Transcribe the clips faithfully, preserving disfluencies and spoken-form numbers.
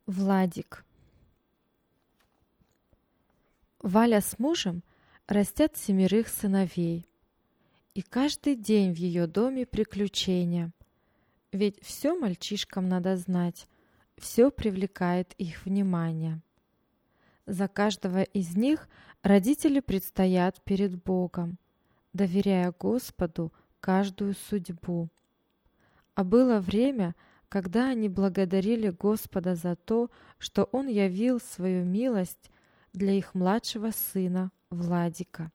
Владик. Валя с мужем растят семерых сыновей. И каждый день в ее доме приключения. Ведь все мальчишкам надо знать, все привлекает их внимание. За каждого из них родители предстоят перед Богом, доверяя Господу каждую судьбу. А было время, когда они благодарили Господа за то, что Он явил свою милость для их младшего сына Владика.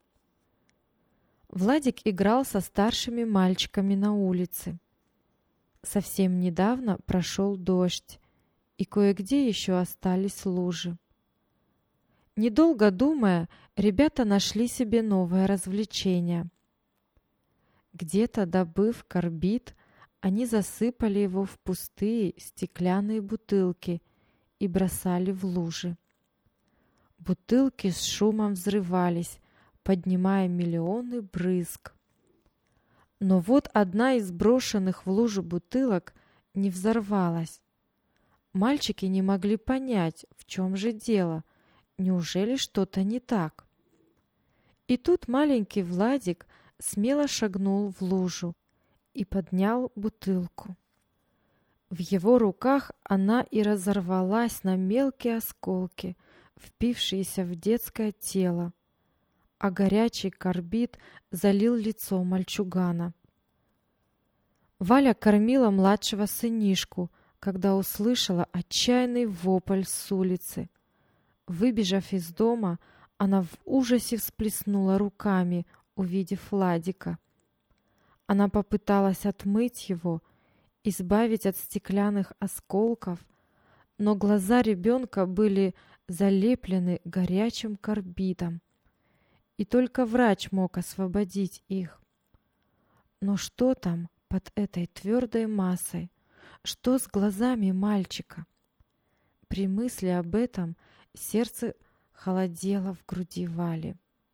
Владик играл со старшими мальчиками на улице. Совсем недавно прошел дождь, и кое-где еще остались лужи. Недолго думая, ребята нашли себе новое развлечение. Где-то добыв карбид, они засыпали его в пустые стеклянные бутылки и бросали в лужи. Бутылки с шумом взрывались, поднимая миллионы брызг. Но вот одна из брошенных в лужу бутылок не взорвалась. Мальчики не могли понять, в чем же дело, неужели что-то не так. И тут маленький Владик смело шагнул в лужу и поднял бутылку. В его руках она и разорвалась на мелкие осколки, впившиеся в детское тело, а горячий карбид залил лицо мальчугана. Валя кормила младшего сынишку, когда услышала отчаянный вопль с улицы. Выбежав из дома, она в ужасе всплеснула руками, увидев Владика. Она попыталась отмыть его, избавить от стеклянных осколков, но глаза ребенка были залеплены горячим карбидом, и только врач мог освободить их. Но что там под этой твердой массой? Что с глазами мальчика? При мысли об этом сердце холодело в груди Вали.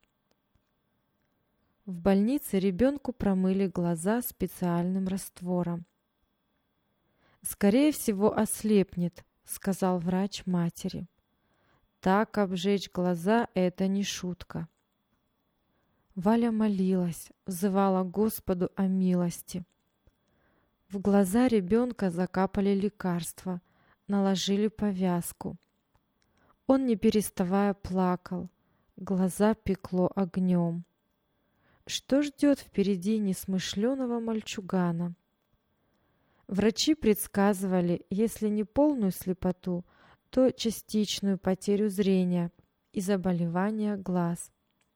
В больнице ребенку промыли глаза специальным раствором. «Скорее всего, ослепнет», — сказал врач матери. «Так обжечь глаза — это не шутка». Валя молилась, взывала Господу о милости. В глаза ребенка закапали лекарства, наложили повязку. Он, не переставая, плакал, глаза пекло огнем. Что ждет впереди несмышленого мальчугана? Врачи предсказывали, если не полную слепоту, то частичную потерю зрения и заболевания глаз.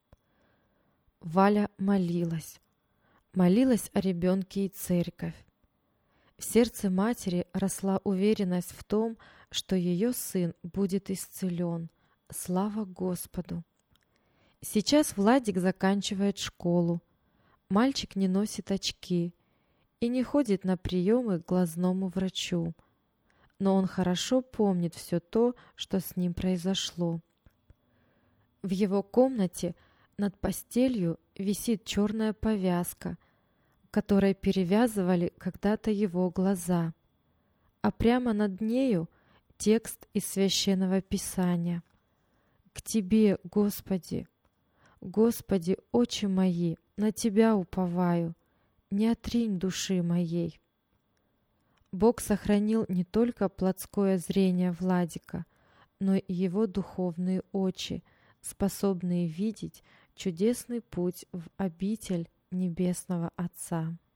Валя молилась. Молилась о ребенке и церковь. В сердце матери росла уверенность в том, что ее сын будет исцелен. Слава Господу! Сейчас Владик заканчивает школу. Мальчик не носит очки и не ходит на приемы к глазному врачу. Но он хорошо помнит все то, что с ним произошло. В его комнате над постелью висит черная повязка, которой перевязывали когда-то его глаза, а прямо над нею текст из Священного Писания. «К Тебе, Господи, Господи, очи мои, на Тебя уповаю, не отринь души моей». Бог сохранил не только плотское зрение Владика, но и его духовные очи, способные видеть чудесный путь в обитель Небесного Отца.